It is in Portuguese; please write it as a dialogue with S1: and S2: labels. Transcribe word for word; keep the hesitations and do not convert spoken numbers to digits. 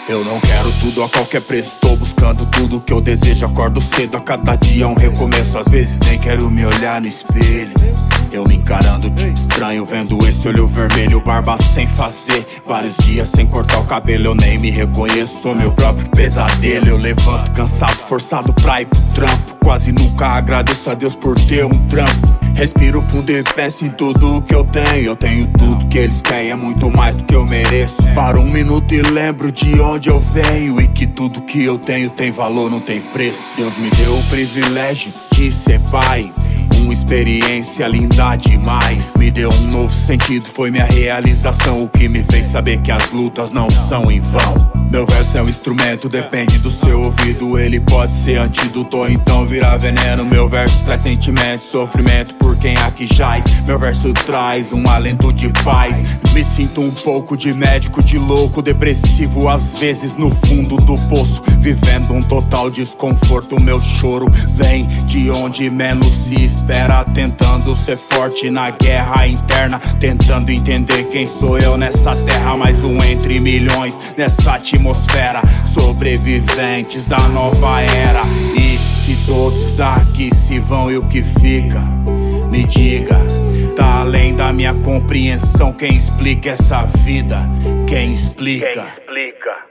S1: Eu não quero tudo a qualquer preço, tô buscando tudo que eu desejo. Acordo cedo, a cada dia é um recomeço. Às vezes nem quero me olhar no espelho. Eu me encarando tipo estranho, vendo esse olho vermelho. Barba sem fazer, vários dias sem cortar o cabelo. Eu nem me reconheço, sou meu próprio pesadelo. Eu levanto cansado, forçado pra ir pro trampo. Quase nunca agradeço a Deus por ter um trampo. Respiro fundo e penso em tudo que eu tenho. Eu tenho tudo que eles querem, é muito mais do que eu mereço. Paro um minuto e lembro de onde eu venho, e que tudo que eu tenho tem valor, não tem preço. Deus me deu o privilégio de ser pai, uma experiência linda demais. Me deu um novo sentido, foi minha realização, o que me fez saber que as lutas não são em vão. Meu verso é um instrumento, depende do seu ouvido. Ele pode ser antídoto ou então virar veneno. Meu verso traz sentimento, sofrimento por quem aqui jaz. Meu verso traz um alento de paz. Me sinto um pouco de médico, de louco, depressivo, às vezes no fundo do poço, vivendo um total desconforto. Meu choro vem de onde menos se espera, tentando ser forte na guerra interna, tentando entender quem sou eu nessa terra. Mais um entre milhões nessa atmosfera, sobreviventes da nova era. E se todos daqui se vão, e o que fica? Me diga, tá além da minha compreensão. Quem explica essa vida? Quem explica?
S2: Quem explica?